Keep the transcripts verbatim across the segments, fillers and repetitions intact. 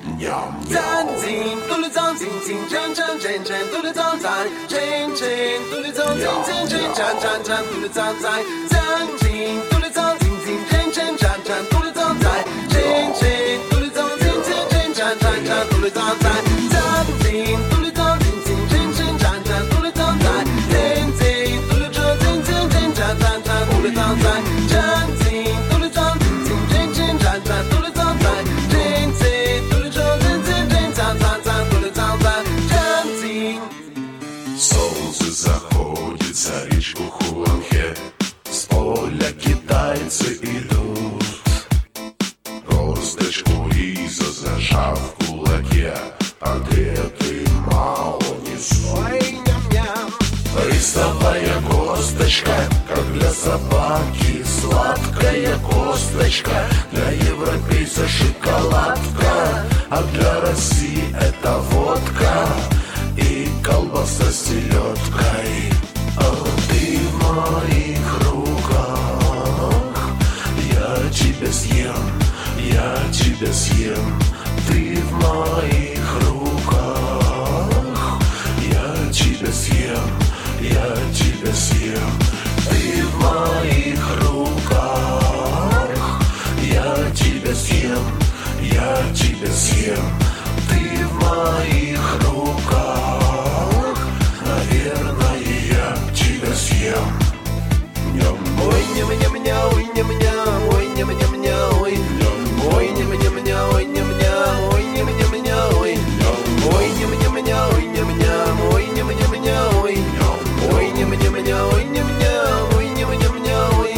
赞金嘟噜赞金金战战战战嘟噜赞赞，战战嘟噜赞金金战战战战嘟噜赞赞，赞金嘟噜赞金金战战战战嘟噜赞赞，战战嘟噜赞金金战战战战嘟噜赞赞，赞金嘟噜赞金金战战战战嘟噜赞赞，赞金嘟噜赞金金战战战战嘟噜赞赞，赞金嘟噜赞金金战战战战嘟噜赞赞，赞金嘟噜赞金金战战战战嘟噜赞赞，赞金。 Солнце заходит за речку Хуанхэ, с поля китайцы идут. Косточку риса зажав в кулаке, погретый мало несут. Рисовая косточка, как для собаки, сладкая косточка, для европейца шоколадка, а для России это водка и колбаса с селедкой. А ты в моих руках, я тебя съем, я тебя съем. Ты в моих руках, я тебя съем, я тебя съем. Ты в моих руках, я тебя съем, я тебя съем. Ты в моих руках, наверное, я тебя съем. Ой, ням-ням-ня, ой, ням-ня, ой, ням-ням-ня, ой, ой, ням-ням-ня, ой, ням-ня, ой, ням-ням-ня, ой, ой, ням-ням-ня, ой, ням-ням, ой, ням-ням-ня, ой, ой, ням-ням-ня, ой, ням-ням, ой, ням-ням-ня, ой.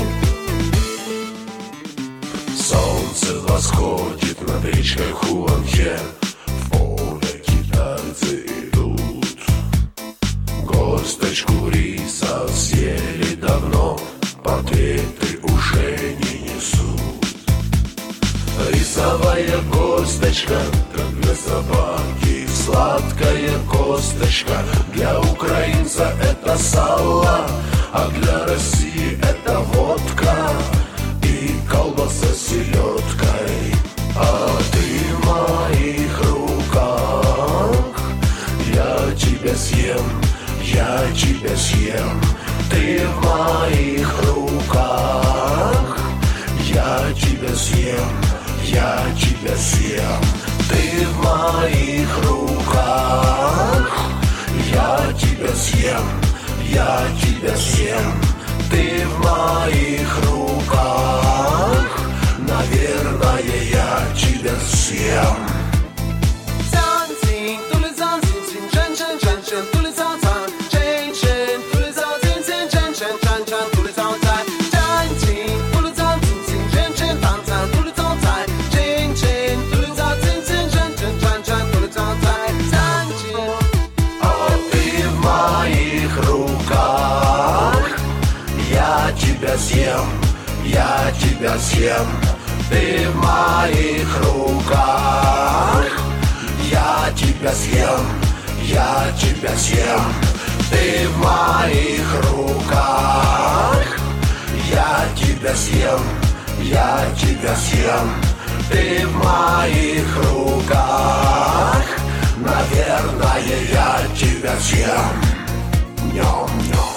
Солнце восходит над речкой Хуанхэ, в поле китайцы идут. Косточку риса съели давно, портреты уже не несут. Рисовая косточка, как для собаки, сладкая косточка, для украинца это сало, а для России это водка и колбаса с селедкой. А ты в моих руках, я тебя съем, я тебя съем. Ты в моих руках, я тебя съем, я тебя съем. Ты в моих руках, я тебя съем, я тебя съем. Ты в моих руках, наверное, я тебя съем. Занзин, тули занзин, син, чан, чан, чан, чан, тули занзан, чен, чен, тули занзин, син, чан, чан, чан, чан, тули занзан, занзин, тули занзин, син, чен, чен, танзан, тули занзан, чен, чен, тули занзин, син, чан, чан, чан, чан, тули занзан, занзин. А ты в моих руках, я тебя съем, я тебя съем. Ты в моих руках, я тебя съем, я тебя съем. Ты в моих руках, я тебя съем, я тебя съем. Ты в моих руках, наверное, я тебя съем. Ням-ням.